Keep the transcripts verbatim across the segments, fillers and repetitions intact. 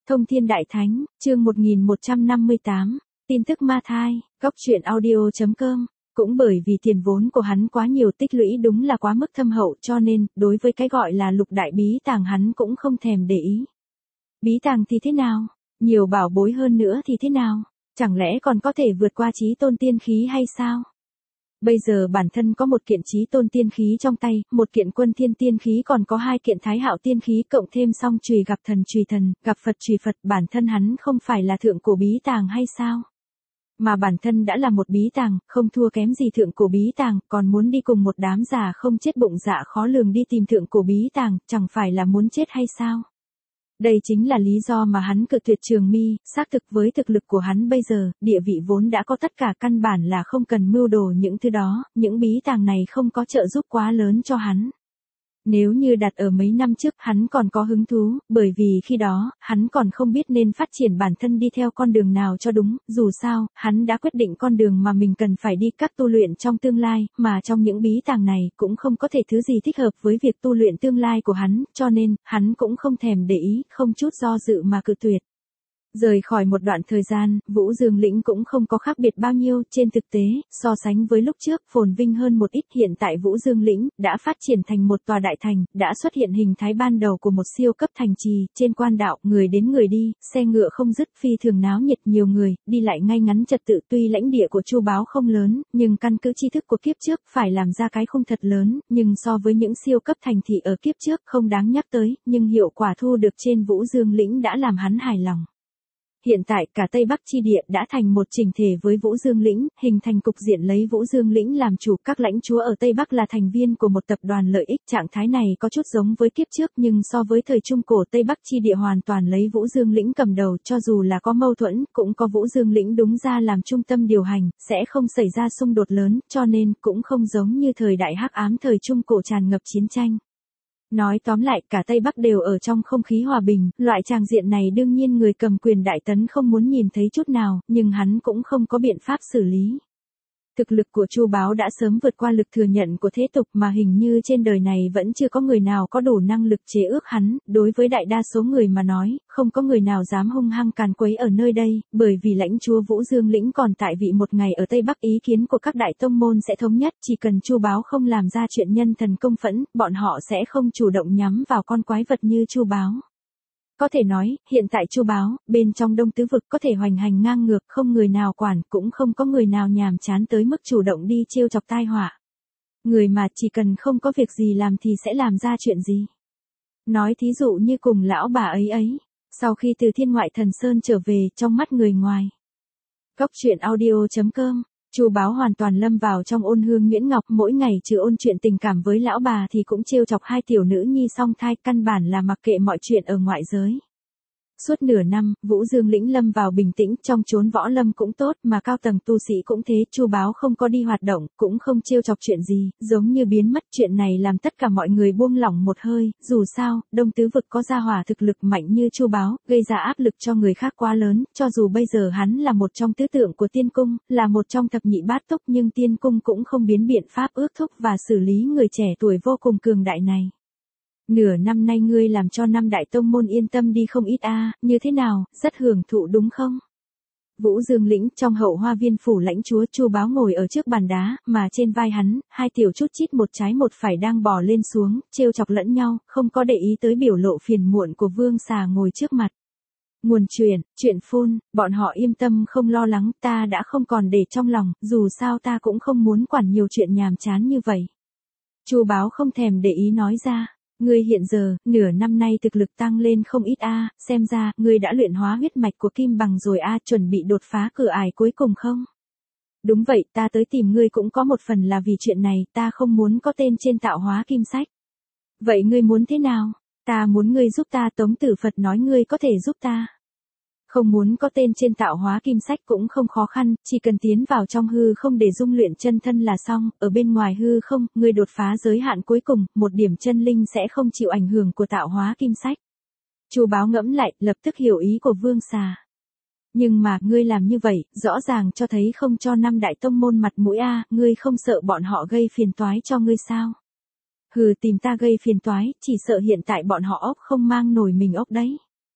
Thông Thiên Đại Thánh, chương một nghìn một trăm năm mươi tám, tin tức ma thai, góc truyện audio chấm com. Cũng bởi vì tiền vốn của hắn quá nhiều, tích lũy đúng là quá mức thâm hậu, cho nên, đối với cái gọi là lục đại bí tàng hắn cũng không thèm để ý. Bí tàng thì thế nào? Nhiều bảo bối hơn nữa thì thế nào? Chẳng lẽ còn có thể vượt qua chí tôn tiên khí hay sao? Bây giờ bản thân có một kiện chí tôn tiên khí trong tay, một kiện quân thiên tiên khí, còn có hai kiện thái hạo tiên khí, cộng thêm song chùy gặp thần chùy thần, gặp Phật chùy Phật, bản thân hắn không phải là thượng cổ bí tàng hay sao? Mà bản thân đã là một bí tàng, không thua kém gì thượng cổ bí tàng, còn muốn đi cùng một đám già không chết bụng dạ khó lường đi tìm thượng cổ bí tàng, chẳng phải là muốn chết hay sao? Đây chính là lý do mà hắn cự tuyệt Trường Mi, xác thực với thực lực của hắn bây giờ, địa vị vốn đã có tất cả, căn bản là không cần mưu đồ những thứ đó, những bí tàng này không có trợ giúp quá lớn cho hắn. Nếu như đặt ở mấy năm trước hắn còn có hứng thú, bởi vì khi đó, hắn còn không biết nên phát triển bản thân đi theo con đường nào cho đúng, dù sao, hắn đã quyết định con đường mà mình cần phải đi các tu luyện trong tương lai, mà trong những bí tàng này cũng không có thể thứ gì thích hợp với việc tu luyện tương lai của hắn, cho nên, hắn cũng không thèm để ý, không chút do dự mà cự tuyệt. Rời khỏi một đoạn thời gian, Vũ Dương lĩnh cũng không có khác biệt bao nhiêu, trên thực tế, so sánh với lúc trước, phồn vinh hơn một ít. Hiện tại Vũ Dương lĩnh đã phát triển thành một tòa đại thành, đã xuất hiện hình thái ban đầu của một siêu cấp thành trì, trên quan đạo, người đến người đi, xe ngựa không dứt, phi thường náo nhiệt, nhiều người, đi lại ngay ngắn trật tự. Tuy lãnh địa của Chu Báo không lớn, nhưng căn cứ tri thức của kiếp trước, phải làm ra cái khung thật lớn, nhưng so với những siêu cấp thành thị ở kiếp trước không đáng nhắc tới, nhưng hiệu quả thu được trên Vũ Dương lĩnh đã làm hắn hài lòng. Hiện tại cả Tây Bắc chi địa đã thành một chỉnh thể với Vũ Dương lĩnh, hình thành cục diện lấy Vũ Dương lĩnh làm chủ, các lãnh chúa ở Tây Bắc là thành viên của một tập đoàn lợi ích. Trạng thái này có chút giống với kiếp trước, nhưng so với thời Trung Cổ, Tây Bắc chi địa hoàn toàn lấy Vũ Dương lĩnh cầm đầu, cho dù là có mâu thuẫn, cũng có Vũ Dương lĩnh đúng ra làm trung tâm điều hành, sẽ không xảy ra xung đột lớn, cho nên cũng không giống như thời đại hắc ám thời Trung Cổ tràn ngập chiến tranh. Nói tóm lại, cả Tây Bắc đều ở trong không khí hòa bình, loại tràng diện này đương nhiên người cầm quyền Đại Tấn không muốn nhìn thấy chút nào, nhưng hắn cũng không có biện pháp xử lý. Thực lực của Chu Báo đã sớm vượt qua lực thừa nhận của thế tục, mà hình như trên đời này vẫn chưa có người nào có đủ năng lực chế ước hắn. Đối với đại đa số người mà nói, không có người nào dám hung hăng càn quấy ở nơi đây, bởi vì lãnh chúa Vũ Dương lĩnh còn tại vị một ngày ở Tây Bắc, ý kiến của các đại tông môn sẽ thống nhất, chỉ cần Chu Báo không làm ra chuyện nhân thần công phẫn, bọn họ sẽ không chủ động nhắm vào con quái vật như Chu Báo. Có thể nói, hiện tại Chu Báo, bên trong Đông Tứ Vực có thể hoành hành ngang ngược, không người nào quản, cũng không có người nào nhàm chán tới mức chủ động đi trêu chọc tai họa. Người mà chỉ cần không có việc gì làm thì sẽ làm ra chuyện gì. Nói thí dụ như cùng lão bà ấy ấy, sau khi từ Thiên Ngoại Thần Sơn trở về, trong mắt người ngoài. Góc truyện audio chấm com. Chu Báo hoàn toàn lâm vào trong ôn hương nhuyễn ngọc, mỗi ngày trừ ôn chuyện tình cảm với lão bà thì cũng trêu chọc hai tiểu nữ nhi song thai, căn bản là mặc kệ mọi chuyện ở ngoại giới. Suốt nửa năm, Vũ Dương lĩnh lâm vào bình tĩnh, trong chốn võ lâm cũng tốt, mà cao tầng tu sĩ cũng thế. Chu Báo không có đi hoạt động, cũng không trêu chọc chuyện gì, giống như biến mất. Chuyện này làm tất cả mọi người buông lỏng một hơi, dù sao, Đông Tứ Vực có gia hỏa thực lực mạnh như Chu Báo, gây ra áp lực cho người khác quá lớn, cho dù bây giờ hắn là một trong tứ tượng của tiên cung, là một trong thập nhị bát túc, nhưng tiên cung cũng không biến biện pháp ước thúc và xử lý người trẻ tuổi vô cùng cường đại này. Nửa năm nay ngươi làm cho năm đại tông môn yên tâm đi không ít a, à, như thế nào, rất hưởng thụ đúng không? Vũ Dương lĩnh, trong hậu hoa viên phủ lãnh chúa, Chu Báo ngồi ở trước bàn đá, mà trên vai hắn, hai tiểu chút chít một trái một phải đang bò lên xuống, trêu chọc lẫn nhau, không có để ý tới biểu lộ phiền muộn của Vương Xà ngồi trước mặt. Nguồn truyền, chuyện phun, bọn họ yên tâm không lo lắng, ta đã không còn để trong lòng, dù sao ta cũng không muốn quản nhiều chuyện nhàm chán như vậy. Chu Báo không thèm để ý nói ra. Ngươi hiện giờ, nửa năm nay thực lực tăng lên không ít a, à, xem ra, ngươi đã luyện hóa huyết mạch của Kim Bằng rồi a, à, chuẩn bị đột phá cửa ải cuối cùng không? Đúng vậy, ta tới tìm ngươi cũng có một phần là vì chuyện này, ta không muốn có tên trên tạo hóa kim sách. Vậy ngươi muốn thế nào? Ta muốn ngươi giúp ta. Tống Tử Phật nói ngươi có thể giúp ta. Không muốn có tên trên tạo hóa kim sách cũng không khó khăn, chỉ cần tiến vào trong hư không để dung luyện chân thân là xong, ở bên ngoài hư không, ngươi đột phá giới hạn cuối cùng, một điểm chân linh sẽ không chịu ảnh hưởng của tạo hóa kim sách. Chu Báo ngẫm lại, lập tức hiểu ý của Vương Xà. Nhưng mà, ngươi làm như vậy, rõ ràng cho thấy không cho năm đại tông môn mặt mũi a, ngươi không sợ bọn họ gây phiền toái cho ngươi sao? Hừ, tìm ta gây phiền toái, chỉ sợ hiện tại bọn họ ốc không mang nổi mình ốc đấy.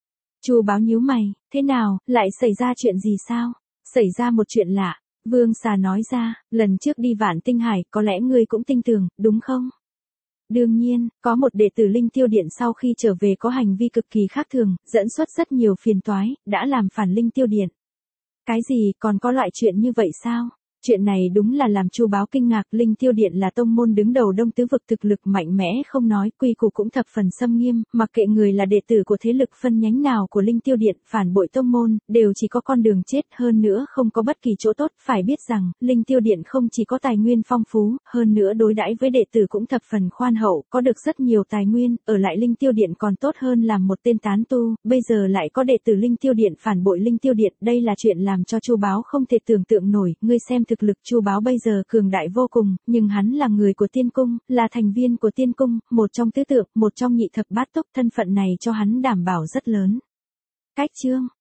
Chu Báo nhíu mày, thế nào, lại xảy ra chuyện gì sao? Xảy ra một chuyện lạ, Vương Xà nói ra, lần trước đi Vạn Tinh Hải, có lẽ ngươi cũng tin tưởng, đúng không? Đương nhiên, có một đệ tử Linh Tiêu Điện sau khi trở về có hành vi cực kỳ khác thường, dẫn xuất rất nhiều phiền toái, đã làm phản Linh Tiêu Điện. Cái gì, còn có loại chuyện như vậy sao? Chuyện này đúng là làm Chu Báo kinh ngạc, Linh Tiêu Điện là tông môn đứng đầu Đông Tứ vực, thực lực mạnh mẽ không nói, quy củ cũng thập phần xâm nghiêm, mặc kệ người là đệ tử của thế lực phân nhánh nào của Linh Tiêu Điện, phản bội tông môn, đều chỉ có con đường chết, hơn nữa không có bất kỳ chỗ tốt, phải biết rằng, Linh Tiêu Điện không chỉ có tài nguyên phong phú, hơn nữa đối đãi với đệ tử cũng thập phần khoan hậu, có được rất nhiều tài nguyên, ở lại Linh Tiêu Điện còn tốt hơn làm một tên tán tu, bây giờ lại có đệ tử Linh Tiêu Điện phản bội Linh Tiêu Điện, đây là chuyện làm cho Chu Báo không thể tưởng tượng nổi, ngươi xem thực lực Chu Báo bây giờ cường đại vô cùng, nhưng hắn là người của Tiên Cung, là thành viên của Tiên Cung, một trong tứ tượng, một trong nhị thập bát túc, thân phận này cho hắn đảm bảo rất lớn. Cách chương